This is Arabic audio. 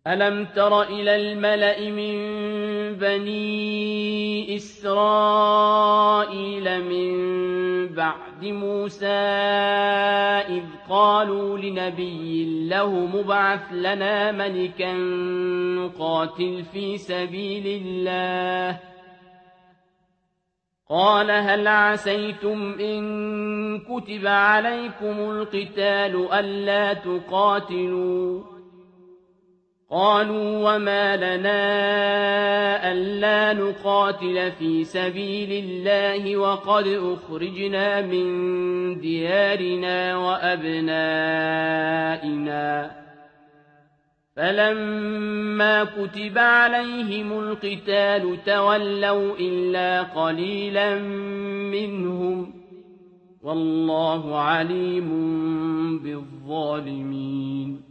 ألم تر إلى الملأ من بني إسرائيل من بعد موسى إذ قالوا لنبي له مبعث لنا ملكا نقاتل في سبيل الله قال هل عسيتم إن كتب عليكم القتال ألا تقاتلوا قالوا وما لنا ألا نقاتل في سبيل الله وقد أخرجنا من ديارنا وأبنائنا فلما كتب عليهم القتال تولوا إلا قليلا منهم والله عليم بالظالمين